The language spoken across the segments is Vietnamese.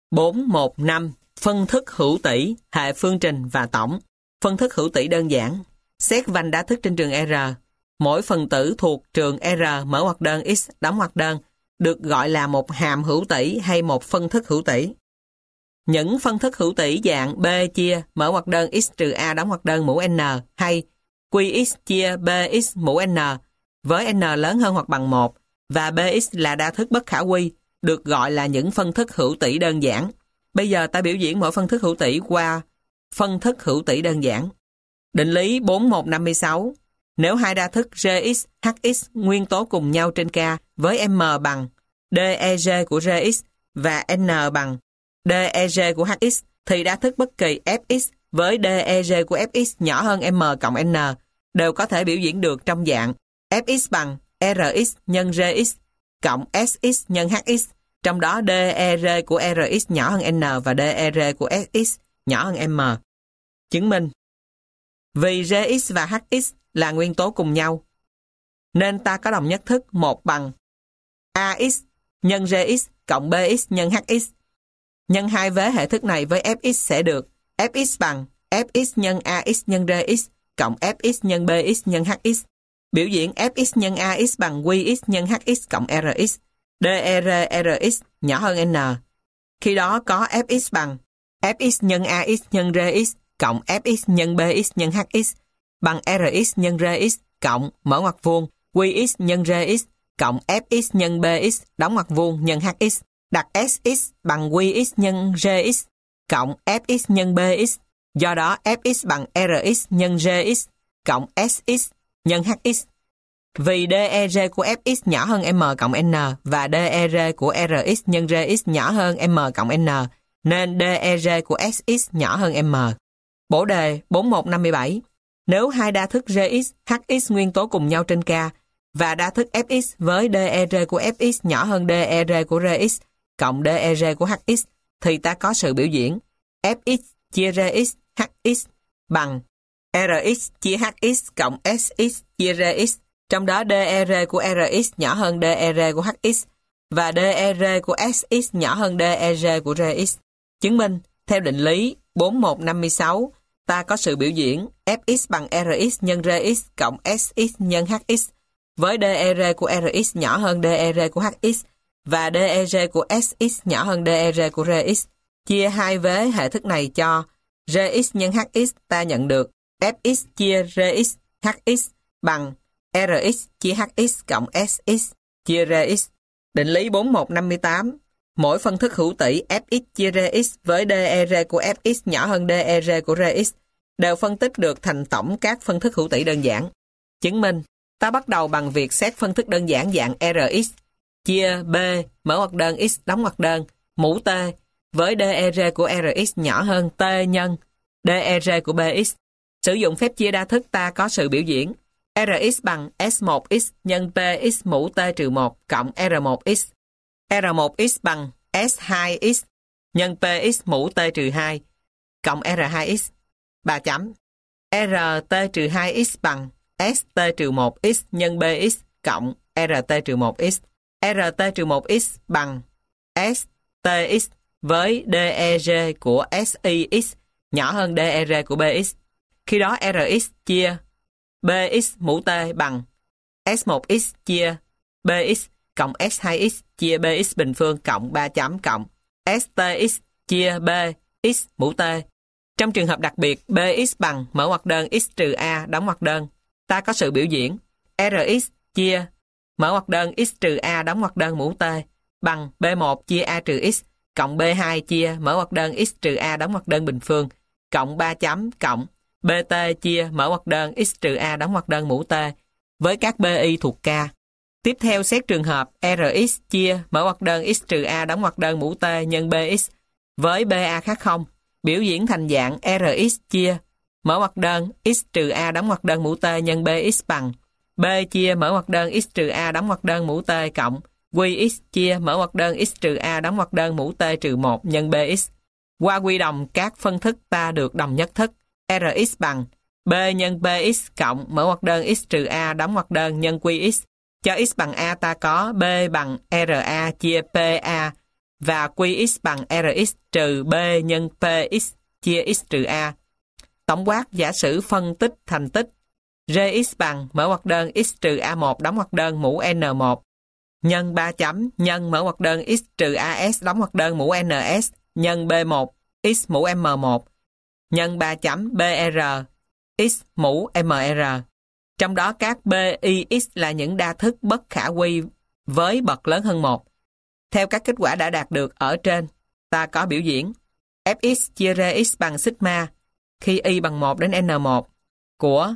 4.1.5 Phân thức hữu tỷ, hệ phương trình và tổng. Phân thức hữu tỷ đơn giản. Xét vành đa thức trên trường R. Mỗi phần tử thuộc trường R mở ngoặc đơn x đóng ngoặc đơn được gọi là một hàm hữu tỷ hay một phân thức hữu tỷ. Những phân thức hữu tỷ dạng B chia mở ngoặc đơn x trừ a đóng ngoặc đơn mũ n hay Qx chia bx mũ n với n lớn hơn hoặc bằng 1 và bx là đa thức bất khả quy được gọi là những phân thức hữu tỷ đơn giản. Bây giờ ta biểu diễn mỗi phân thức hữu tỷ qua phân thức hữu tỷ đơn giản. Định lý 4.1.56. Nếu hai đa thức Gx, Hx nguyên tố cùng nhau trên K với m bằng DEG của Gx và n bằng DEG của Hx thì đa thức bất kỳ Fx với DEG của Fx nhỏ hơn m cộng n đều có thể biểu diễn được trong dạng Fx bằng Rx nhân Gx cộng Sx nhân Hx, trong đó DER của Rx nhỏ hơn n và DER của Sx nhỏ hơn m. Chứng minh. Vì Gx và Hx là nguyên tố cùng nhau, nên ta có đồng nhất thức 1 bằng Ax nhân Gx cộng Bx nhân Hx. Nhân hai vế hệ thức này với Fx sẽ được Fx bằng Fx nhân Ax nhân Gx cộng Fx nhân Bx nhân Hx. Biểu diễn Fx nhân Ax bằng Qx nhân Hx cộng Rx. DER Rx nhỏ hơn n. Khi đó có Fx bằng Fx nhân Ax nhân Gx cộng Fx nhân Bx nhân Hx bằng Rx nhân Gx cộng mở ngoặc vuông Qx nhân Gx cộng Fx nhân Bx đóng ngoặc vuông nhân Hx. Đặt Sx bằng Qx nhân Gx cộng Fx nhân Bx. Do đó Fx bằng Rx nhân Gx cộng Sx nhân Hx. Vì DER của Fx nhỏ hơn m cộng n và DER của Rx nhân Gx nhỏ hơn m cộng n, nên DER của Sx nhỏ hơn m. Bổ đề 4.1.57. Nếu hai đa thức Gx, Hx nguyên tố cùng nhau trên K và đa thức Fx với DER của Fx nhỏ hơn DER của Gx cộng DER của Hx thì ta có sự biểu diễn Fx chia Gx Hx bằng Rx chia Hx cộng Sx chia Gx, trong đó DER của Rx nhỏ hơn DER của Hx và DER của Sx nhỏ hơn DER của Gx. Chứng minh, theo định lý 4.1.56, ta có sự biểu diễn Fx bằng Rx nhân Gx cộng Sx nhân Hx với DER của Rx nhỏ hơn DER của Hx và DER của Sx nhỏ hơn DER của Gx. Chia hai vế hệ thức này cho Gx nhân Hx, ta nhận được Fx chia Gx Hx bằng Rx chia Hx cộng Sx chia Gx. Định lý 4.1.58. Mỗi phân thức hữu tỷ Fx chia Gx với DER của Fx nhỏ hơn DER của Gx đều phân tích được thành tổng các phân thức hữu tỷ đơn giản. Chứng minh, ta bắt đầu bằng việc xét phân thức đơn giản dạng Rx chia B mở ngoặc đơn x đóng ngoặc đơn mũ T với DER của Rx nhỏ hơn T nhân DER của Bx. Sử dụng phép chia đa thức ta có sự biểu diễn Rx bằng S1x nhân Px mũ T trừ 1 cộng R1x. R1x bằng S2x nhân Px mũ T trừ 2 cộng R2x. 3 chấm. RT trừ 2x bằng ST trừ 1x nhân Bx cộng RT trừ 1x. RT trừ 1x bằng STx với DEG của SIx nhỏ hơn DER của Bx. Khi đó Rx chia Bx mũ T bằng S1x chia Bx cộng S2x chia Bx bình phương cộng 3 chấm cộng STx chia Bx mũ T. Trong trường hợp đặc biệt Bx bằng mở ngoặc đơn x trừ a đóng ngoặc đơn, ta có sự biểu diễn Rx chia mở ngoặc đơn x trừ a đóng ngoặc đơn mũ T bằng B1 chia a trừ x cộng B2 chia mở ngoặc đơn x trừ a đóng ngoặc đơn bình phương cộng 3 chấm cộng BT chia mở ngoặc đơn x trừ a đóng ngoặc đơn mũ T với các BI thuộc K. Tiếp theo xét trường hợp Rx chia mở ngoặc đơn x trừ a đóng ngoặc đơn mũ T nhân Bx với BA khác 0, biểu diễn thành dạng Rx chia mở ngoặc đơn x trừ a đóng ngoặc đơn mũ T nhân Bx bằng B chia mở ngoặc đơn x trừ a đóng ngoặc đơn mũ T cộng Qx chia mở ngoặc đơn x trừ a đóng ngoặc đơn mũ T trừ 1 nhân Bx. Qua quy đồng các phân thức ta được đồng nhất thức Rx bằng B nhân Px cộng mở ngoặc đơn x trừ a đóng ngoặc đơn nhân Qx. Cho x bằng a ta có B bằng RA chia PA và Qx bằng Rx trừ B nhân Px chia x trừ A. Tổng quát giả sử phân tích thành tích Rx bằng mở ngoặc đơn x trừ A1 đóng ngoặc đơn mũ N1 nhân 3 chấm nhân mở ngoặc đơn x trừ AS đóng ngoặc đơn mũ NS nhân B1 x mũ M1 nhân 3 chấm BR x mũ MR. Trong đó các BIX là những đa thức bất khả quy với bậc lớn hơn 1. Theo các kết quả đã đạt được ở trên, ta có biểu diễn Fx chia Rx bằng sigma khi y bằng 1 đến N1 của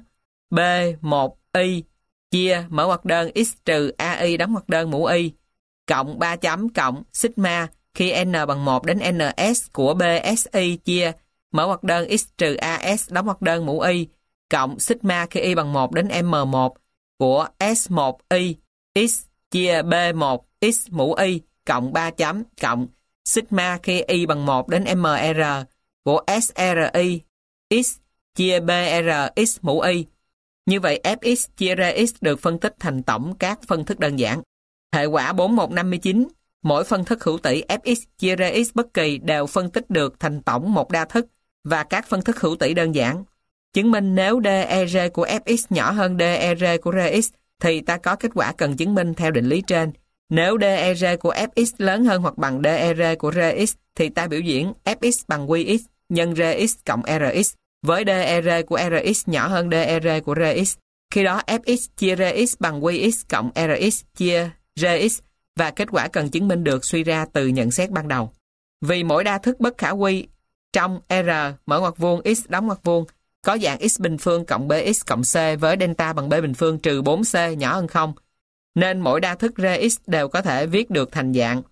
B1y chia mở ngoặc đơn x trừ AI đóng ngoặc đơn mũ y cộng 3 chấm cộng sigma khi n bằng 1 đến ns của BSI chia mở ngoặc đơn x trừ AS đóng ngoặc đơn mũ y cộng sigma khi y bằng 1 đến M1 của S1y x chia B1 x mũ y cộng 3 chấm cộng sigma khi y bằng 1 đến MR của SRI x chia BR x mũ y. Như vậy Fx chia Rx được phân tích thành tổng các phân thức đơn giản. Hệ quả 4159, mỗi phân thức hữu tỷ Fx chia Rx bất kỳ đều phân tích được thành tổng một đa thức và các phân thức hữu tỷ đơn giản. Chứng minh nếu DER của Fx nhỏ hơn DER của Rx thì ta có kết quả cần chứng minh theo định lý trên. Nếu DER của Fx lớn hơn hoặc bằng DER của Rx thì ta biểu diễn Fx bằng Qx nhân Rx cộng Rx với DER của Rx nhỏ hơn DER của Rx. Khi đó Fx chia Rx bằng Qx cộng Rx chia Rx và kết quả cần chứng minh được suy ra từ nhận xét ban đầu. Vì mỗi đa thức bất khả quy trong R mở ngoặc vuông x đóng ngoặc vuông có dạng x bình phương cộng bx cộng c với delta bằng b bình phương trừ 4c nhỏ hơn 0, nên mỗi đa thức Rx đều có thể viết được thành dạng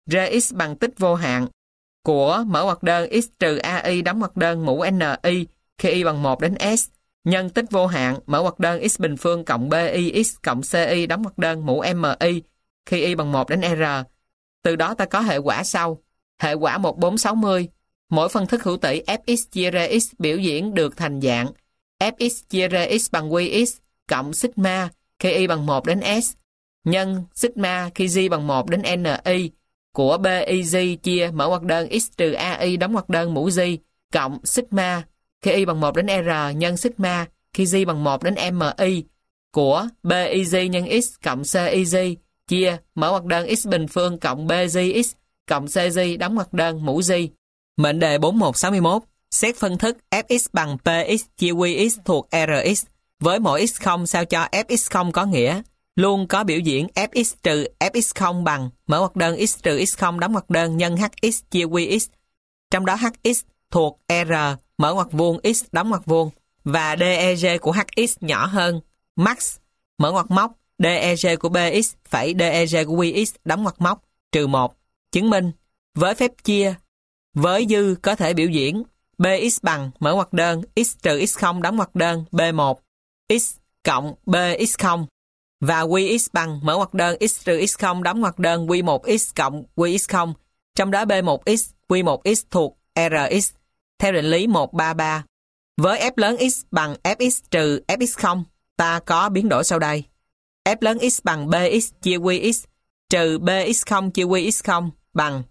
Rx bằng tích vô hạn của mở ngoặc đơn x trừ AI đóng ngoặc đơn mũ Ni khi y bằng 1 đến S nhân tích vô hạn mở ngoặc đơn x bình phương cộng bix cộng ci đóng ngoặc đơn mũ mi khi y bằng 1 đến R. Từ đó ta có hệ quả sau. Hệ quả 1460, mỗi phân thức hữu tỷ Fx chia Rx biểu diễn được thành dạng Fx chia Rx bằng Qx cộng sigma khi y bằng 1 đến S nhân sigma khi g bằng 1 đến Ni của Biz chia mở ngoặc đơn x trừ AI đóng ngoặc đơn mũ g cộng sigma khi y bằng 1 đến R nhân sigma khi g bằng 1 đến mi của Biz nhân x cộng Ciz chia mở ngoặc đơn x bình phương cộng Bgx cộng Cg đóng ngoặc đơn mũ g. Mệnh đề 4161 xét phân thức Fx bằng Px chia Qx thuộc Rx với mỗi x0 sao cho Fx0 có nghĩa luôn có biểu diễn Fx trừ Fx0 bằng mở ngoặc đơn x trừ x0 đóng ngoặc đơn nhân Hx chia Qx, trong đó Hx thuộc R mở ngoặc vuông x đóng ngoặc vuông và DEG của Hx nhỏ hơn max mở ngoặc móc DEG của Bx phẩy DEG của Qx đóng ngoặc móc trừ 1. Chứng minh với phép chia với dư có thể biểu diễn Bx bằng mở ngoặc đơn x trừ x0 đóng ngoặc đơn B1 x cộng Bx0 và Qx bằng mở ngoặc đơn x trừ x0 đóng ngoặc đơn Q1x cộng Qx0, trong đó B1x, Q1x thuộc Rx theo định lý 133. Với f lớn x bằng fx trừ fx0, ta có biến đổi sau đây. F lớn x bằng bx chia Qx trừ bx0 chia Qx0 bằng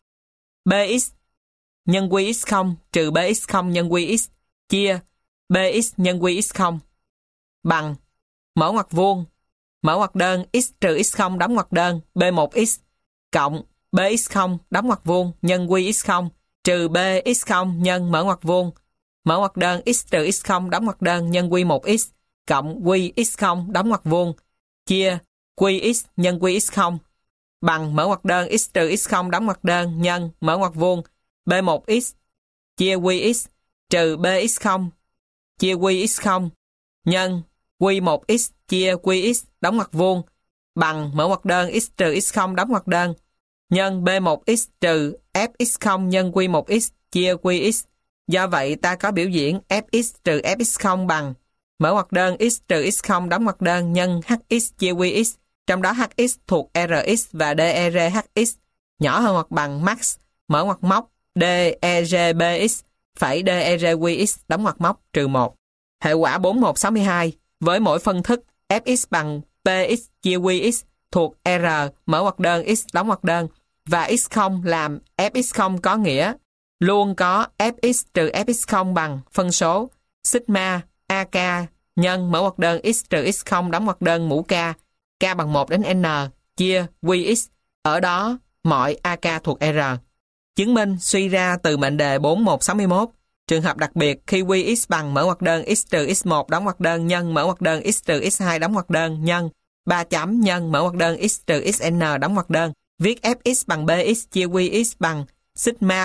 bx nhân Qx0 trừ bx0 nhân Qx chia bx nhân Qx0 bằng mở ngoặc vuông mở ngoặc đơn x trừ x0 đóng ngoặc đơn b1x cộng bx0 đóng ngoặc vuông nhân Qx0 trừ bx0 nhân mở ngoặc vuông mở ngoặc đơn x trừ x0 đóng ngoặc đơn nhân Q1x cộng Qx0 đóng ngoặc vuông chia Qx nhân Qx0 bằng mở ngoặc đơn x trừ x0 đóng ngoặc đơn nhân mở ngoặc vuông b1x chia Qx trừ bx0 chia Qx0 nhân Q1x chia Qx đóng ngoặc vuông bằng mở ngoặc đơn x trừ x0 đóng ngoặc đơn nhân b1x trừ fx0 nhân Q1x chia Qx. Do vậy ta có biểu diễn fx trừ fx0 bằng mở ngoặc đơn x trừ x0 đóng ngoặc đơn nhân hx chia Qx, trong đó hx thuộc Rx và DER hx nhỏ hơn hoặc bằng max mở ngoặc móc DER bx phẩy DER Qx đóng ngoặc móc trừ 1. Hệ quả 4162 với mỗi phân thức Fx bằng Px chia Qx thuộc R mở ngoặc đơn x đóng ngoặc đơn và x0 làm fx0 có nghĩa luôn có fx trừ fx0 bằng phân số sigma ak nhân mở ngoặc đơn x trừ x0 đóng ngoặc đơn mũ k, k bằng 1 đến n, chia qx, ở đó mọi ak thuộc R. Chứng minh suy ra từ mệnh đề 4161. Trường hợp đặc biệt khi qx bằng mở ngoặc đơn x trừ x1 đóng ngoặc đơn nhân mở ngoặc đơn x trừ x2 đóng ngoặc đơn nhân 3 chấm nhân mở ngoặc đơn x trừ xn đóng ngoặc đơn. Viết fx bằng bx chia qx bằng sigma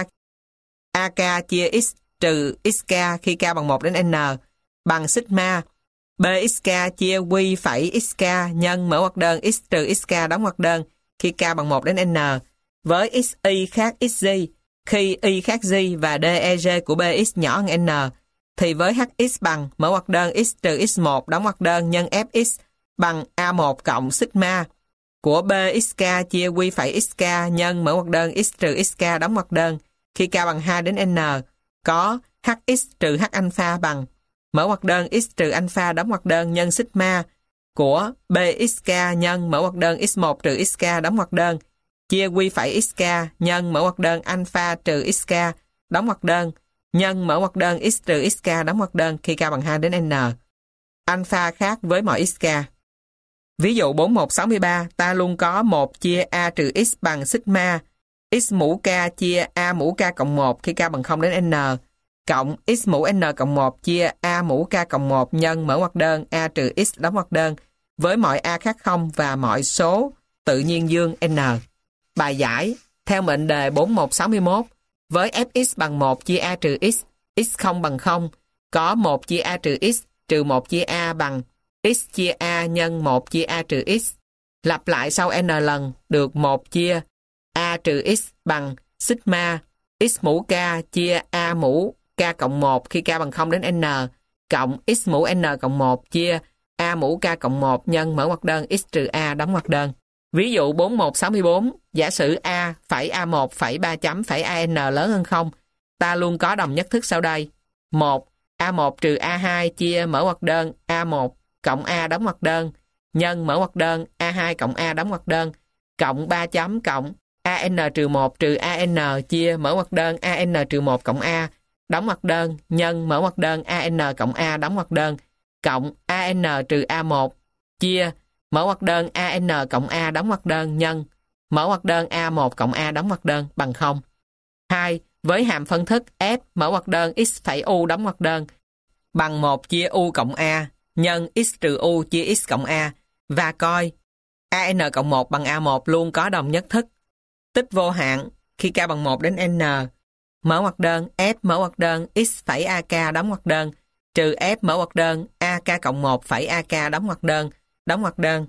ak chia x trừ xk khi k bằng 1 đến n bằng sigma bxk chia q phẩy xk nhân mở ngoặc đơn x trừ xk đóng ngoặc đơn khi k bằng 1 đến n với xy khác xy. Khi y khác y và deg của bx nhỏ hơn n thì với hx bằng mở ngoặc đơn x trừ x1 đóng ngoặc đơn nhân fx bằng a1 cộng sigma của bxk chia q phẩy xk nhân mở ngoặc đơn x trừ xk đóng ngoặc đơn khi k bằng 2 đến n có hx trừ h alpha bằng mở ngoặc đơn x trừ alpha đóng ngoặc đơn nhân sigma của bxk nhân mở ngoặc đơn x1 trừ xk đóng ngoặc đơn chia q phẩy xk nhân mở ngoặc đơn alpha trừ xk đóng ngoặc đơn nhân mở ngoặc đơn x trừ xk đóng ngoặc đơn khi k bằng 2 đến n. Alpha khác với mọi xk. Ví dụ 4163, ta luôn có 1 chia a trừ x bằng sigma x mũ k chia a mũ k cộng 1 khi k bằng 0 đến n cộng x mũ n cộng 1 chia a mũ k cộng 1 nhân mở ngoặc đơn a trừ x đóng ngoặc đơn với mọi a khác 0 và mọi số tự nhiên dương n. Bài giải theo mệnh đề 4161 với fx bằng 1 chia a trừ x, x0 bằng 0, có 1 chia a trừ x trừ 1 chia a bằng x chia a nhân 1 chia a trừ x. Lặp lại sau n lần được 1 chia a trừ x bằng sigma x mũ k chia a mũ k cộng 1 khi k bằng 0 đến n cộng x mũ n cộng 1 chia a mũ k cộng 1 nhân mở ngoặc đơn x trừ a đóng ngoặc đơn. Ví dụ 4164, giả sử a phẩy a1 phẩy 3 chấm phẩy an lớn hơn 0, ta luôn có đồng nhất thức sau đây. 1. a1 trừ a2 chia mở ngoặc đơn a1 cộng a đóng ngoặc đơn nhân mở ngoặc đơn a2 cộng a đóng ngoặc đơn cộng 3 chấm cộng an trừ 1 trừ an chia mở ngoặc đơn an trừ 1 cộng a đóng ngoặc đơn nhân mở ngoặc đơn an cộng a đóng ngoặc đơn cộng an trừ a1 chia mở ngoặc đơn an cộng a đóng ngoặc đơn nhân mở ngoặc đơn a1 cộng a đóng ngoặc đơn bằng 0. 2. Với hàm phân thức f mở ngoặc đơn x phẩy u đóng ngoặc đơn bằng 1 chia u cộng a nhân x trừ u chia x cộng a và coi an cộng 1 bằng a1 luôn có đồng nhất thức. Tích vô hạn khi k bằng 1 đến n. Mở ngoặc đơn f mở ngoặc đơn x phẩy ak đóng ngoặc đơn trừ f mở ngoặc đơn ak cộng 1 phẩy ak đóng ngoặc đơn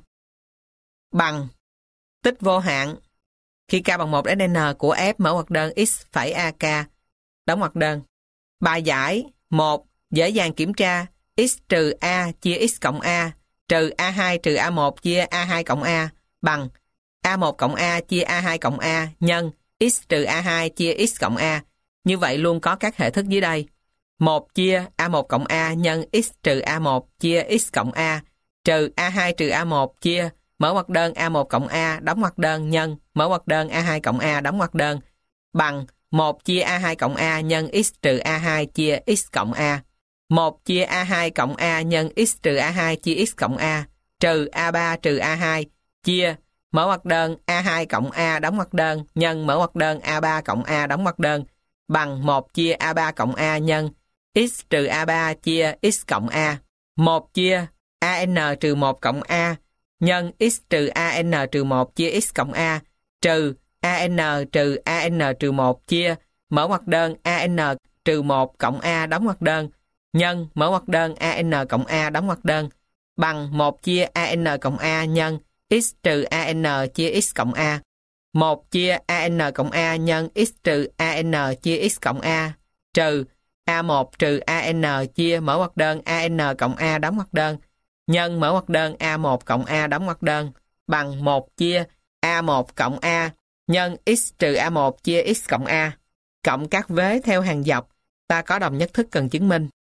bằng tích vô hạn khi k bằng 1 đến n của f mở ngoặc đơn x phẩy ak đóng ngoặc đơn. Bài giải 1. Dễ dàng kiểm tra x trừ a chia x cộng a trừ a2 trừ a1 chia a2 cộng a bằng a1 cộng a chia a2 cộng a nhân x trừ a2 chia x cộng a. Như vậy luôn có các hệ thức dưới đây. 1 chia a1 cộng a nhân x trừ a1 chia x cộng a trừ a2 trừ a1 chia mở ngoặc đơn a1 cộng a đóng ngoặc đơn nhân mở ngoặc đơn a2 cộng a đóng ngoặc đơn bằng 1 chia a2 cộng a nhân x trừ a2 chia x cộng a. 1 chia a2 cộng a nhân x trừ a2 chia x cộng a trừ a3 trừ a2 chia mở ngoặc đơn a2 cộng a đóng ngoặc đơn nhân mở ngoặc đơn a3 cộng a đóng ngoặc đơn bằng 1 chia a3 cộng a nhân x trừ a3 chia x cộng a. 1 chia an trừ 1 cộng a nhân x trừ an trừ 1 chia x cộng a trừ an trừ 1 chia mở ngoặc đơn an trừ 1 cộng a đóng ngoặc đơn nhân mở ngoặc đơn an cộng a đóng ngoặc đơn bằng 1 chia an cộng a nhân x trừ an chia x cộng a. 1 chia an cộng a nhân x trừ an chia x cộng a trừ a1 trừ an chia mở ngoặc đơn an cộng a đóng ngoặc đơn nhân mở ngoặc đơn a1 cộng a đóng ngoặc đơn bằng 1 chia a1 cộng a nhân x trừ a1 chia x cộng a cộng các vế theo hàng dọc. Ta có đồng nhất thức cần chứng minh.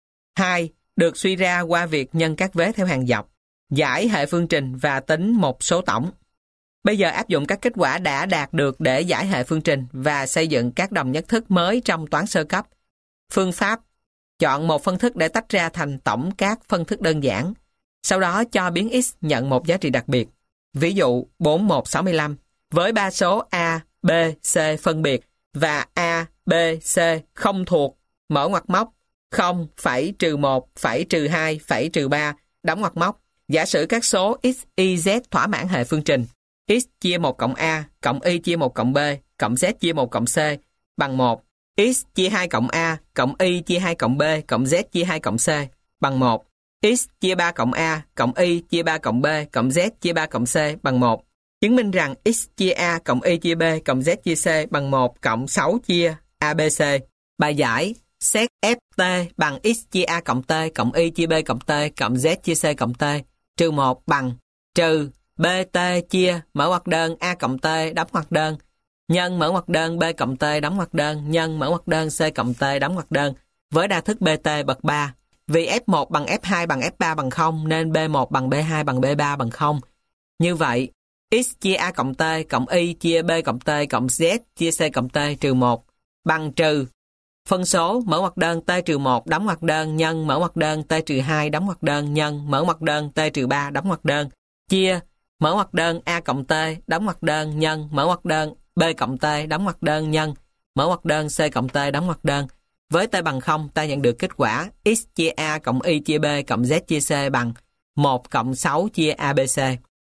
2. Được suy ra qua việc nhân các vế theo hàng dọc. Giải hệ phương trình và tính một số tổng. Bây giờ áp dụng các kết quả đã đạt được để giải hệ phương trình và xây dựng các đồng nhất thức mới trong toán sơ cấp. Phương pháp: chọn một phân thức để tách ra thành tổng các phân thức đơn giản. Sau đó cho biến x nhận một giá trị đặc biệt. Ví dụ 4165 với ba số a, b, c phân biệt và a, b, c không thuộc mở ngoặc móc 0, phẩy, trừ 1, phẩy, trừ 2, phẩy, trừ 3 đóng ngoặc móc. Giả sử các số x, y, z thỏa mãn hệ phương trình x chia 1 cộng a, cộng y chia 1 cộng b, cộng z chia 1 cộng c bằng 1. X chia 2 cộng a, cộng y chia 2 cộng b, cộng z chia 2 cộng c bằng 1. X chia 3 cộng a, cộng y chia 3 cộng b, cộng z chia 3 cộng c bằng 1. Chứng minh rằng x chia a, cộng y chia b, cộng z chia c bằng 1 cộng 6 chia abc. Bài giải: xét ft bằng x chia a cộng t, cộng y chia b cộng t, cộng z chia c cộng t trừ 1 bằng trừ bt chia mở ngoặc đơn a cộng t đóng ngoặc đơn nhân mở ngoặc đơn b cộng t đóng ngoặc đơn nhân mở ngoặc đơn c cộng t đóng ngoặc đơn với đa thức bt bậc 3. Vì f1 bằng f2 bằng f3 bằng 0 nên b1 bằng b2 bằng b3 bằng 0. Như vậy, x chia a cộng t, cộng y chia b cộng t, cộng z chia c cộng t trừ 1 bằng trừ phân số mở ngoặc đơn t trừ 1 đóng ngoặc đơn nhân mở ngoặc đơn t trừ 2 đóng ngoặc đơn nhân mở ngoặc đơn t trừ 3 đóng ngoặc đơn chia mở ngoặc đơn a cộng t đóng ngoặc đơn nhân mở ngoặc đơn b cộng t đóng ngoặc đơn nhân mở ngoặc đơn c cộng t đóng ngoặc đơn. Với t bằng 0, ta nhận được kết quả x chia a cộng y chia b cộng z chia c bằng 1 cộng 6 chia abc.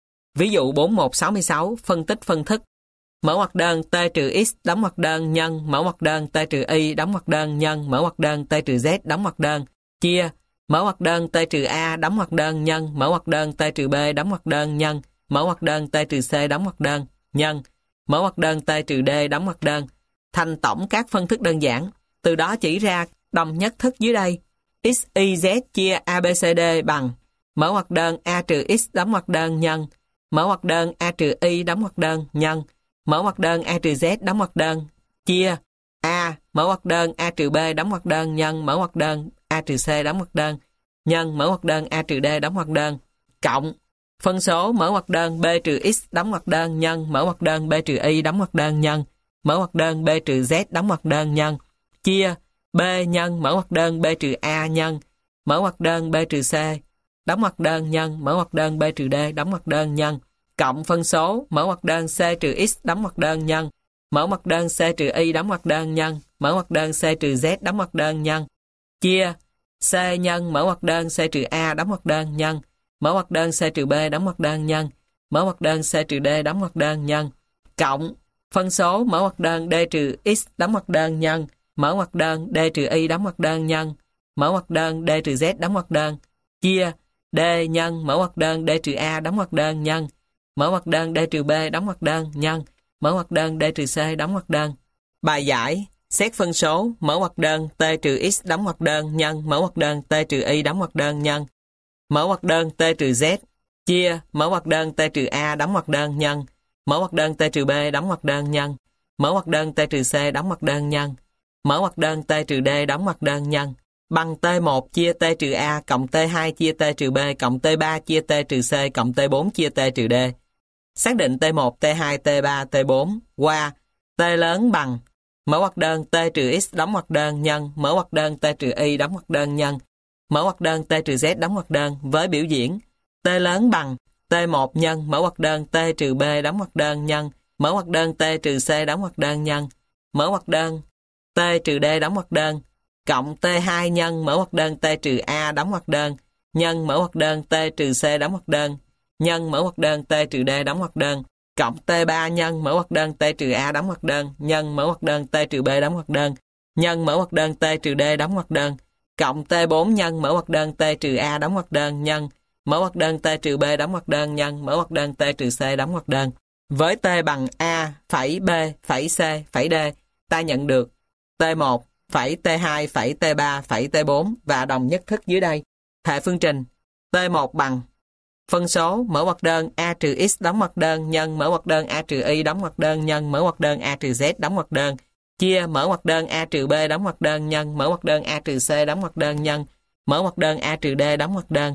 Ví dụ 4166 phân tích phân thức mở ngoặc đơn t trừ x đóng ngoặc đơn nhân mở ngoặc đơn t trừ y đóng ngoặc đơn nhân mở ngoặc đơn t trừ z đóng ngoặc đơn chia mở ngoặc đơn t trừ a đóng ngoặc đơn nhân mở ngoặc đơn t trừ b đóng ngoặc đơn nhân mở ngoặc đơn t trừ c đóng ngoặc đơn nhân mở ngoặc đơn t trừ d đóng ngoặc đơn thành tổng các phân thức đơn giản. Từ đó chỉ ra đồng nhất thức dưới đây: x, y, z chia abcd bằng mở ngoặc đơn a trừ x đóng ngoặc đơn nhân mở ngoặc đơn a trừ y đóng ngoặc đơn nhân mở ngoặc đơn a trừ z đóng ngoặc đơn chia a mở ngoặc đơn a trừ b đóng ngoặc đơn nhân mở ngoặc đơn a trừ c đóng ngoặc đơn nhân mở ngoặc đơn a trừ d đóng ngoặc đơn cộng phân số mở ngoặc đơn b trừ x đóng ngoặc đơn nhân mở ngoặc đơn b trừ y đóng ngoặc đơn nhân mở ngoặc đơn b trừ z đóng ngoặc đơn nhân chia b nhân mở ngoặc đơn b trừ a nhân mở ngoặc đơn b trừ c đóng ngoặc đơn nhân mở ngoặc đơn b trừ d đóng ngoặc đơn nhân cộng phân số mở ngoặc đơn c trừ x đóng ngoặc đơn nhân mở ngoặc đơn c trừ y đóng ngoặc đơn nhân mở ngoặc đơn c trừ z đóng ngoặc đơn nhân chia c nhân mở ngoặc đơn c trừ a đóng ngoặc đơn nhân mở ngoặc đơn c trừ b đóng ngoặc đơn nhân mở ngoặc đơn c trừ d đóng ngoặc đơn nhân cộng phân số mở ngoặc đơn d trừ x đóng ngoặc đơn nhân mở ngoặc đơn d trừ y đóng ngoặc đơn nhân mở ngoặc đơn d trừ z đóng ngoặc đơn chia d nhân mở ngoặc đơn d trừ a đóng ngoặc đơn nhân mở ngoặc đơn d trừ b đóng ngoặc đơn nhân mở ngoặc đơn d trừ c đóng ngoặc đơn. Bài giải: xét phân số mở ngoặc đơn t trừ x đóng ngoặc đơn nhân mở ngoặc đơn t trừ y đóng ngoặc đơn nhân mở ngoặc đơn t trừ z chia mở ngoặc đơn t trừ a đóng ngoặc đơn nhân mở ngoặc đơn t trừ b đóng ngoặc đơn nhân mở ngoặc đơn t trừ c đóng ngoặc đơn nhân mở ngoặc đơn t trừ d đóng ngoặc đơn nhân bằng t1 chia t trừ a cộng t2 chia t trừ b cộng t3 chia t trừ c cộng t4 chia t trừ d. Xác định t1, t2, t3, t4 qua t lớn bằng mở ngoặc đơn t trừ x đóng ngoặc đơn nhân mở ngoặc đơn t trừ y đóng ngoặc đơn nhân mở ngoặc đơn t trừ z đóng ngoặc đơn với biểu diễn t lớn bằng t1 nhân mở ngoặc đơn t trừ b đóng ngoặc đơn nhân mở ngoặc đơn t trừ c đóng ngoặc đơn nhân mở ngoặc đơn t trừ d đóng ngoặc đơn cộng t2 nhân mở ngoặc đơn t trừ a đóng ngoặc đơn nhân mở ngoặc đơn t trừ c đóng ngoặc đơn nhân mở ngoặc đơn t trừ d đóng ngoặc đơn cộng t3 nhân mở ngoặc đơn t trừ a đóng ngoặc đơn nhân mở ngoặc đơn t trừ b đóng ngoặc đơn nhân mở ngoặc đơn t trừ d đóng ngoặc đơn cộng t4 nhân mở ngoặc đơn t trừ a đóng ngoặc đơn nhân mở ngoặc đơn t trừ b đóng ngoặc đơn nhân mở ngoặc đơn t trừ c đóng ngoặc đơn. Với t bằng a phẩy b phẩy c phẩy d, ta nhận được t1 phẩy t2 phẩy t3 phẩy t4 và đồng nhất thức dưới đây. Hệ phương trình t1 bằng phân số mở ngoặc đơn a trừ x đóng ngoặc đơn nhân mở ngoặc đơn a trừ y đóng ngoặc đơn nhân mở ngoặc đơn a trừ z đóng ngoặc đơn chia mở ngoặc đơn a trừ b đóng ngoặc đơn nhân mở ngoặc đơn a trừ c đóng ngoặc đơn nhân mở ngoặc đơn a trừ d đóng ngoặc đơn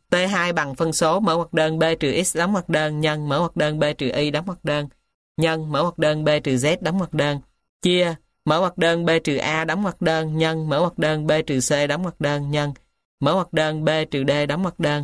T2 bằng phân số mở ngoặc đơn B trừ X đóng ngoặc đơn nhân mở ngoặc đơn B trừ Y đóng ngoặc đơn nhân mở ngoặc đơn B trừ Z đóng ngoặc đơn chia mở ngoặc đơn B trừ A đóng ngoặc đơn nhân mở ngoặc đơn B trừ C đóng ngoặc đơn nhân mở ngoặc đơn B trừ D đóng ngoặc đơn.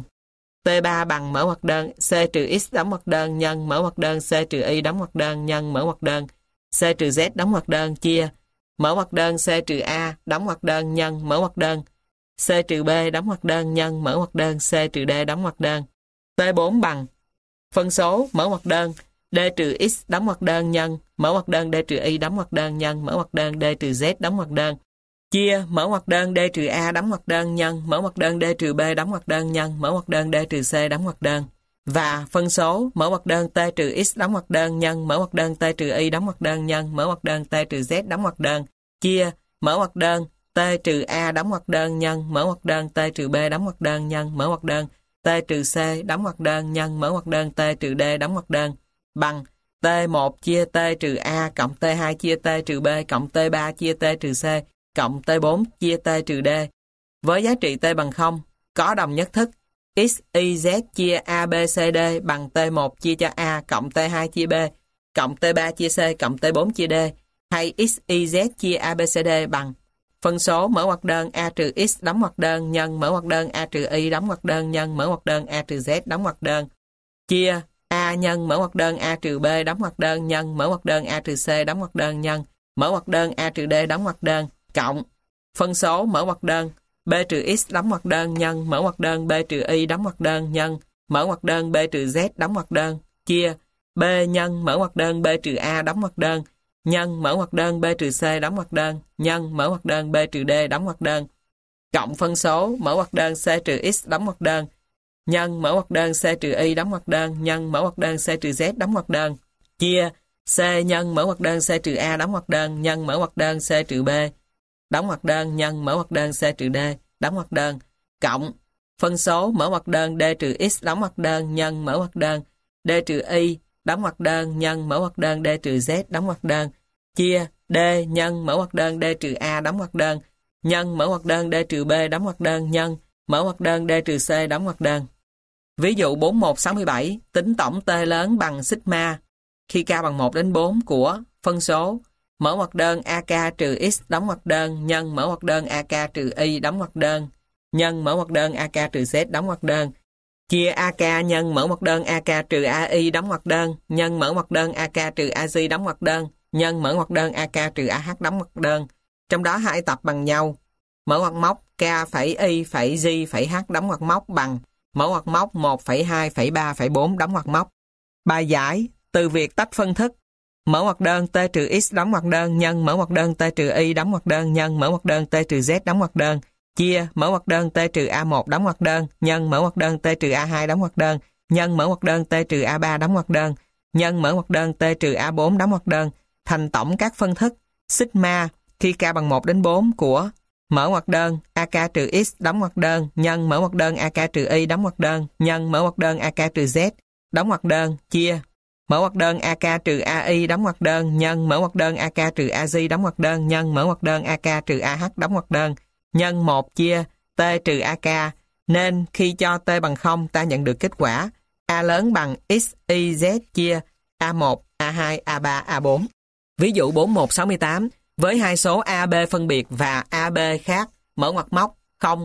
T3 bằng mở ngoặc đơn C trừ X đóng ngoặc đơn nhân mở ngoặc đơn C trừ Y đóng ngoặc đơn nhân mở ngoặc đơn C trừ Z đóng ngoặc đơn chia mở ngoặc đơn C trừ A đóng ngoặc đơn nhân mở ngoặc đơn C trừ B đóng ngoặc đơn nhân mở ngoặc đơn C trừ D đóng ngoặc đơn. T4 bằng phân số mở ngoặc đơn D trừ X đóng ngoặc đơn nhân mở ngoặc đơn D trừ Y đóng ngoặc đơn nhân mở ngoặc đơn D trừ Z đóng ngoặc đơn chia mở ngoặc đơn D trừ A đóng ngoặc đơn nhân mở ngoặc đơn D trừ B đóng ngoặc đơn nhân mở ngoặc đơn D trừ C đóng ngoặc đơn và phân số mở ngoặc đơn T trừ X đóng ngoặc đơn nhân mở ngoặc đơn T trừ Y đóng ngoặc đơn nhân mở ngoặc đơn T trừ Z đóng ngoặc đơn chia mở ngoặc đơn T trừ A đóng ngoặc đơn nhân mở ngoặc đơn T trừ B đóng ngoặc đơn nhân mở ngoặc đơn T trừ C đóng ngoặc đơn nhân mở ngoặc đơn T trừ D đóng ngoặc đơn bằng T1 chia T trừ A cộng T2 chia T trừ B cộng T3 chia T trừ C cộng T4 chia T trừ D. Với giá trị T bằng 0, có đồng nhất thức X, Y, Z chia A, B, C, D bằng T1 chia cho A cộng T2 chia B cộng T3 chia C cộng T4 chia D hay X, Y, Z chia A, B, C, D bằng phân số mở ngoặc đơn A trừ X đóng ngoặc đơn nhân mở ngoặc đơn A trừ Y đóng ngoặc đơn nhân mở ngoặc đơn A trừ Z đóng ngoặc đơn chia A nhân mở ngoặc đơn A trừ B đóng ngoặc đơn nhân mở ngoặc đơn A trừ C đóng ngoặc đơn nhân mở ngoặc đơn A trừ D đóng ngoặc đơn cộng phân số mở ngoặc đơn B trừ X đóng ngoặc đơn nhân mở ngoặc đơn B trừ Y đóng ngoặc đơn nhân mở ngoặc đơn B trừ Z đóng ngoặc đơn chia B nhân mở ngoặc đơn B trừ A đóng ngoặc đơn nhân mở ngoặc đơn B trừ C đóng ngoặc đơn nhân mở ngoặc đơn B trừ D đóng ngoặc đơn cộng phân số mở ngoặc đơn C trừ X đóng ngoặc đơn nhân mở ngoặc đơn C trừ Y đóng ngoặc đơn nhân mở ngoặc đơn C trừ Z đóng ngoặc đơn chia C nhân mở ngoặc đơn C trừ A đóng ngoặc đơn nhân mở ngoặc đơn C trừ B đóng ngoặc đơn nhân mở ngoặc đơn C trừ D đóng ngoặc đơn cộng phân số mở ngoặc đơn D trừ X đóng ngoặc đơn nhân mở ngoặc đơn D trừ Y đóng ngoặc đơn nhân mở ngoặc đơn D trừ Z đóng ngoặc đơn chia D nhân mở ngoặc đơn D trừ A đóng ngoặc đơn nhân mở ngoặc đơn D trừ B đóng ngoặc đơn nhân mở ngoặc đơn D trừ C đóng ngoặc đơn. Ví dụ 4167 tính tổng T lớn bằng sigma khi K bằng 1 đến 4 của phân số mở ngoặc đơn AK trừ X đóng ngoặc đơn nhân mở ngoặc đơn AK trừ Y đóng ngoặc đơn nhân mở ngoặc đơn AK trừ Z đóng ngoặc đơn chia AK nhân mở ngoặc đơn AK trừ AI đóng ngoặc đơn nhân mở ngoặc đơn AK trừ AZ đóng ngoặc đơn nhân mở ngoặc đơn AK trừ AH đóng ngoặc đơn. Trong đó hai tập bằng nhau. Mở ngoặc móc K phẩy Y phẩy G phẩy H đóng ngoặc móc bằng mở ngoặc móc 1,2,3,4 đóng ngoặc móc. Bài giải từ việc tách phân thức mở ngoặc đơn T trừ X đóng ngoặc đơn nhân mở ngoặc đơn T trừ Y đóng ngoặc đơn nhân mở ngoặc đơn T trừ Z đóng ngoặc đơn chia mở ngoặc đơn T trừ A1 đóng ngoặc đơn nhân mở ngoặc đơn T trừ A2 đóng ngoặc đơn nhân mở ngoặc đơn T trừ A3 đóng ngoặc đơn nhân mở ngoặc đơn T trừ A4 đóng ngoặc đơn thành tổng các phân thức sigma khi K bằng 1 đến 4 của mở ngoặc đơn AK trừ X đóng ngoặc đơn nhân mở ngoặc đơn AK trừ Y đóng ngoặc đơn nhân mở ngoặc đơn AK trừ Z đóng ngoặc đơn chia mở ngoặc đơn AK trừ AI đóng ngoặc đơn nhân mở ngoặc đơn AK trừ AZ đóng ngoặc đơn nhân mở ngoặc đơn AK trừ AH đóng ngoặc đơn nhân 1 chia T trừ AK nên khi cho T bằng 0 ta nhận được kết quả A lớn bằng X, Y, Z chia A1, A2, A3, A4. Ví dụ 4168 với hai số A, B phân biệt và A, B khác mở ngoặc móc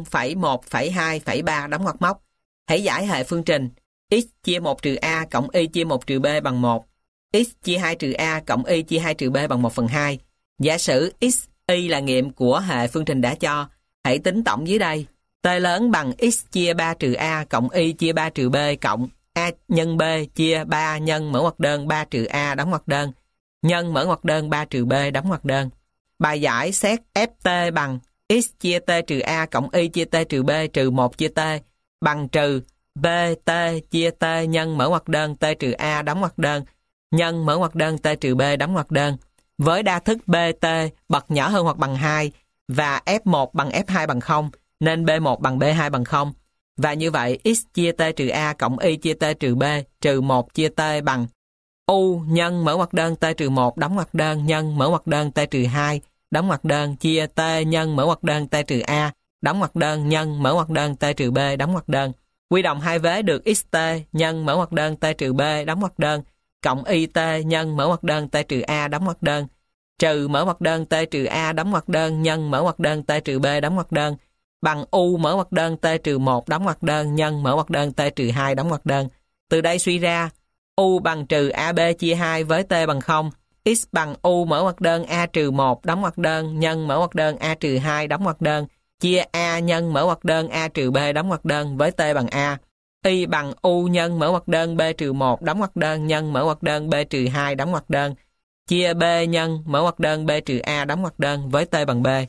0,1,2,3 đóng ngoặc móc. Hãy giải hệ phương trình X chia 1 trừ A cộng Y chia 1 trừ B bằng 1. X chia 2 trừ A cộng Y chia 2 trừ B bằng 1/2. Giả sử X, Y là nghiệm của hệ phương trình đã cho. Hãy tính tổng dưới đây. T lớn bằng X chia 3 trừ A cộng Y chia 3 trừ B cộng A nhân B chia 3 nhân mở ngoặc đơn 3 trừ A đóng ngoặc đơn nhân mở ngoặc đơn 3 trừ B đóng ngoặc đơn. Bài giải xét FT bằng X chia T trừ A cộng Y chia T trừ B trừ 1 chia T bằng trừ B T chia T nhân mở ngoặc đơn T trừ A đóng ngoặc đơn nhân mở ngoặc đơn T trừ B đóng ngoặc đơn. Với đa thức BT bậc nhỏ hơn hoặc bằng 2 và F1 bằng F2 bằng 0 nên B1 bằng B2 bằng 0. Và như vậy X chia T trừ A cộng Y chia T trừ B trừ 1 chia T bằng U nhân mở ngoặc đơn T trừ 1 đóng ngoặc đơn nhân mở ngoặc đơn T trừ 2 đóng ngoặc đơn chia T nhân mở ngoặc đơn T trừ A đóng ngoặc đơn nhân mở ngoặc đơn T trừ B đóng ngoặc đơn. Quy đồng hai vế được xt nhân mở ngoặc đơn t trừ b đóng ngoặc đơn cộng it nhân mở ngoặc đơn t trừ a đóng ngoặc đơn trừ mở ngoặc đơn t trừ a đóng ngoặc đơn nhân mở ngoặc đơn t trừ b đóng ngoặc đơn bằng u mở ngoặc đơn t trừ 1 đóng ngoặc đơn nhân mở ngoặc đơn t trừ 2 đóng ngoặc đơn. Từ đây suy ra u bằng trừ ab chia 2 với t bằng 0, x bằng u mở ngoặc đơn a trừ 1 đóng ngoặc đơn nhân mở ngoặc đơn a trừ 2 đóng ngoặc đơn chia a nhân mở ngoặc đơn a trừ b đóng ngoặc đơn với t bằng a. Y bằng u nhân mở ngoặc đơn b trừ 1 đóng ngoặc đơn nhân mở ngoặc đơn b trừ 2 đóng ngoặc đơn chia b nhân mở ngoặc đơn b trừ a đóng ngoặc đơn với t bằng b.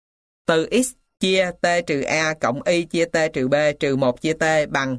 Từ x chia t trừ a cộng y chia t trừ b trừ 1 chia t bằng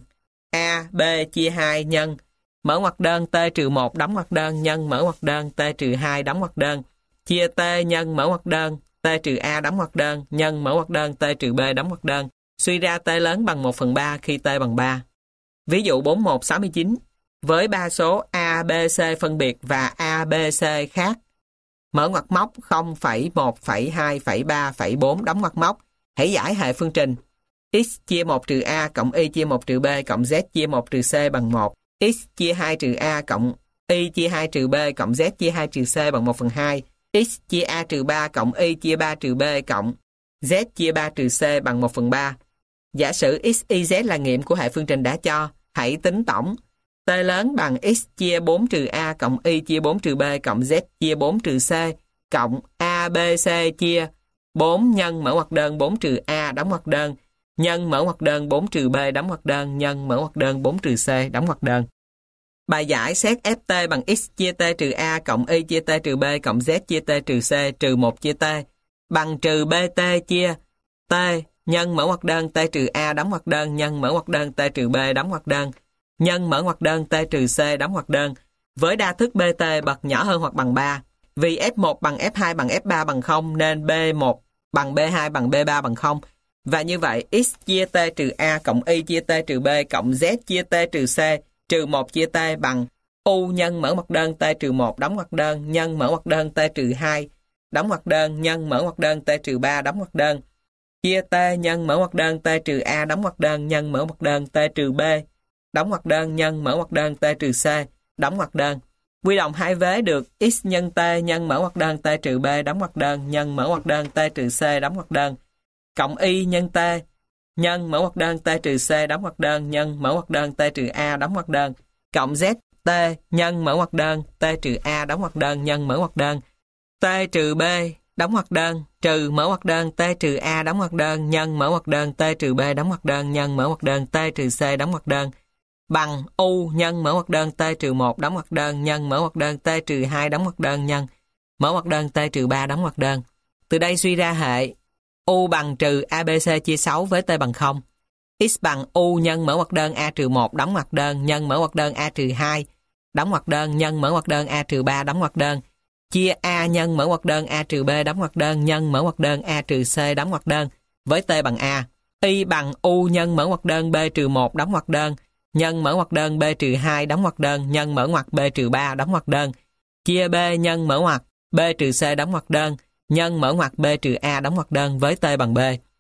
a b chia 2 nhân mở ngoặc đơn t trừ 1 đóng ngoặc đơn nhân mở ngoặc đơn t trừ 2 đóng ngoặc đơn chia t nhân mở ngoặc đơn t trừ a đóng ngoặc đơn nhân mở ngoặc đơn t trừ b đóng ngoặc đơn. Suy ra t lớn bằng 1/3 khi t bằng 3. Ví dụ 4169 với ba số a, b, c phân biệt và a, b, c khác. Mở ngoặc móc 0,1, 2, 3, 4 đóng ngoặc móc. Hãy giải hệ phương trình x chia 1 trừ a cộng y chia 1 trừ b cộng z chia 1 trừ c bằng 1. X chia 2 trừ a cộng y chia 2 trừ b cộng z chia 2 trừ c bằng 1/2. X chia a trừ 3 cộng y chia 3 trừ b cộng z chia 3 trừ c bằng 1/3. Giả sử x, y, z là nghiệm của hệ phương trình đã cho. Hãy tính tổng. T lớn bằng x chia 4 trừ a cộng y chia 4 trừ b cộng z chia 4 trừ c cộng a, b, c chia 4 nhân mở ngoặc đơn 4 trừ a đóng ngoặc đơn nhân mở ngoặc đơn 4 trừ b đóng ngoặc đơn nhân mở ngoặc đơn 4 trừ c đóng ngoặc đơn. Bài giải xét ft bằng x chia t trừ a cộng y chia t trừ b cộng z chia t trừ c trừ 1 chia t bằng trừ bt chia t nhân mở ngoặc đơn t trừ a đóng ngoặc đơn nhân mở ngoặc đơn t trừ b đóng ngoặc đơn nhân mở ngoặc đơn t trừ c đóng ngoặc đơn với đa thức bt bậc nhỏ hơn hoặc bằng 3. Vì f1 bằng f2 bằng f3 bằng 0 nên b1 bằng b2 bằng b3 bằng 0. Và như vậy x chia t trừ a cộng y chia t trừ b cộng z chia t trừ c trừ 1 chia t bằng u nhân mở ngoặc đơn t trừ 1 đóng ngoặc đơn nhân mở ngoặc đơn t trừ 2 đóng ngoặc đơn nhân mở ngoặc đơn t trừ 3 đóng ngoặc đơn chia t nhân mở ngoặc đơn t trừ a đóng ngoặc đơn nhân mở ngoặc đơn t trừ b đóng ngoặc đơn nhân mở ngoặc đơn t trừ c đóng ngoặc đơn. Quy đồng hai vế được x nhân t nhân mở ngoặc đơn t trừ b đóng ngoặc đơn nhân mở ngoặc đơn t trừ c đóng ngoặc đơn cộng y nhân t nhân mở ngoặc đơn t trừ c đóng ngoặc đơn nhân mở ngoặc đơn t trừ a đóng ngoặc đơn cộng z t nhân mở ngoặc đơn t trừ a đóng ngoặc đơn nhân mở ngoặc đơn t trừ b đóng ngoặc đơn trừ mở ngoặc đơn t trừ a đóng ngoặc đơn nhân mở ngoặc đơn t trừ b đóng ngoặc đơn nhân mở ngoặc đơn t trừ c đóng ngoặc đơn bằng u nhân mở ngoặc đơn t trừ 1 đóng ngoặc đơn nhân mở ngoặc đơn t trừ 2 đóng ngoặc đơn nhân mở ngoặc đơn t trừ 3 đóng ngoặc đơn. Từ đây suy ra hệ u bằng trừ abc chia 6 với t bằng 0. X bằng u nhân mở ngoặc đơn a trừ 1 đóng ngoặc đơn nhân mở ngoặc đơn a trừ 2 đóng ngoặc đơn nhân mở ngoặc đơn a trừ 3 đóng ngoặc đơn chia a nhân mở ngoặc đơn a trừ b đóng ngoặc đơn nhân mở ngoặc đơn a trừ c đóng ngoặc đơn với t bằng a. Y bằng u nhân mở ngoặc đơn b trừ 1 đóng ngoặc đơn nhân mở ngoặc đơn b trừ 2 đóng ngoặc đơn nhân mở ngoặc b trừ 3 đóng ngoặc đơn chia b nhân mở ngoặc b trừ c đóng ngoặc đơn nhân mở ngoặc b trừ a đóng ngoặc đơn với t bằng b.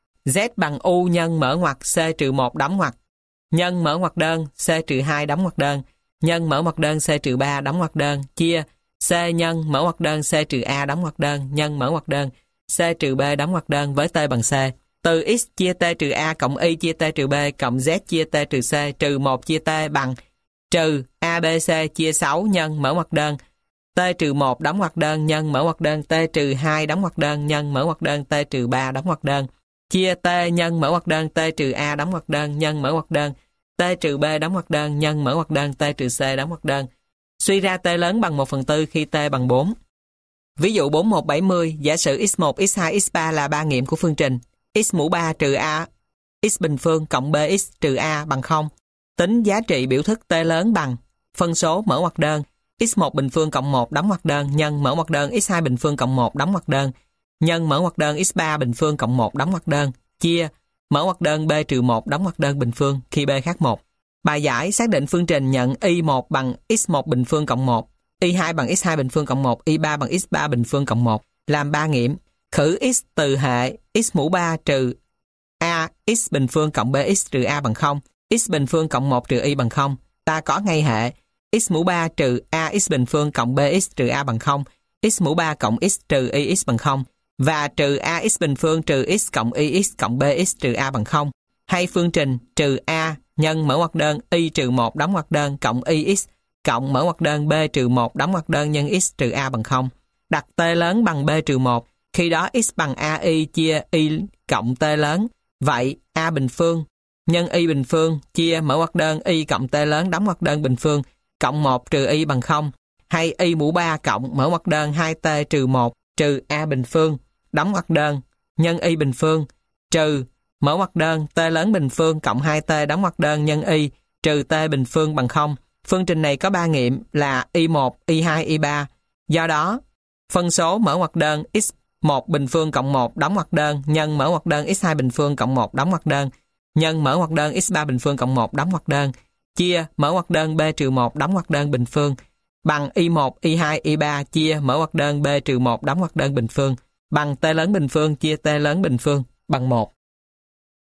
Z bằng u nhân mở ngoặc c trừ 1 đóng ngoặc nhân mở ngoặc đơn c trừ 2 đóng ngoặc đơn nhân mở ngoặc đơn c trừ 3 đóng ngoặc đơn chia c nhân mở ngoặc đơn c trừ a đóng ngoặc đơn nhân mở ngoặc đơn c trừ b đóng ngoặc đơn với t bằng c. Từ x chia t trừ a cộng y chia t trừ b cộng z chia t trừ c trừ 1 chia t bằng trừ abc chia 6 nhân mở ngoặc đơn t trừ 1 đóng ngoặc đơn nhân mở ngoặc đơn t trừ 2 đóng ngoặc đơn nhân mở ngoặc đơn t trừ 3 đóng ngoặc đơn chia t nhân mở ngoặc đơn t trừ a đóng ngoặc đơn nhân mở ngoặc đơn t trừ b đóng ngoặc đơn nhân mở ngoặc đơn t trừ c đóng ngoặc đơn. Suy ra t lớn bằng 1/4 khi t bằng 4. Ví dụ 4170 giả sử x1, x2, x3 là ba nghiệm của phương trình x mũ 3 trừ a x bình phương cộng bx trừ a bằng 0. Tính giá trị biểu thức t lớn bằng phân số mở ngoặc đơn x1 bình phương cộng 1 đóng ngoặc đơn nhân mở ngoặc đơn x2 bình phương cộng 1 đóng ngoặc đơn nhân mở ngoặc đơn x3 bình phương cộng 1 đóng ngoặc đơn chia mở ngoặc đơn b trừ 1 đóng ngoặc đơn bình phương khi b khác 1. Bài giải xác định phương trình nhận y1 bằng x1 bình phương cộng 1, y2 bằng x2 bình phương cộng 1, y3 bằng x3 bình phương cộng 1 làm ba nghiệm. Khử x từ hệ x mũ 3 trừ a x bình phương cộng bx trừ a bằng 0. x bình phương cộng 1 trừ y bằng 0. Ta có ngay hệ x mũ 3 trừ ax bình phương cộng bx trừ a bằng 0, x mũ 3 cộng x trừ yx bằng 0, và trừ ax bình phương trừ x cộng yx cộng bx trừ a bằng 0. Hay phương trình trừ a nhân mở ngoặc đơn y trừ 1 đóng ngoặc đơn cộng yx cộng mở ngoặc đơn b trừ 1 đóng ngoặc đơn nhân x trừ a bằng 0. Đặt t lớn bằng b trừ 1, khi đó x bằng ai chia y cộng t lớn. Vậy a bình phương nhân y bình phương chia mở ngoặc đơn y cộng t lớn đóng ngoặc đơn bình phương cộng 1 trừ y bằng 0. Hay y mũ 3 cộng mở ngoặc đơn 2t trừ 1 trừ a bình phương đóng ngoặc đơn nhân y bình phương trừ mở ngoặc đơn t lớn bình phương cộng 2t đóng ngoặc đơn nhân y trừ t bình phương bằng 0. Phương trình này có 3 nghiệm là y1, y2, y3. Do đó, phân số mở ngoặc đơn x1 bình phương cộng 1 đóng ngoặc đơn nhân mở ngoặc đơn x2 bình phương cộng 1 đóng ngoặc đơn nhân mở ngoặc đơn x3 bình phương cộng 1 đóng ngoặc đơn chia mở ngoặc đơn b trừ 1 đóng ngoặc đơn bình phương bằng y1, y2, y3 chia mở ngoặc đơn b trừ 1 đóng ngoặc đơn bình phương bằng t lớn bình phương chia t lớn bình phương bằng 1.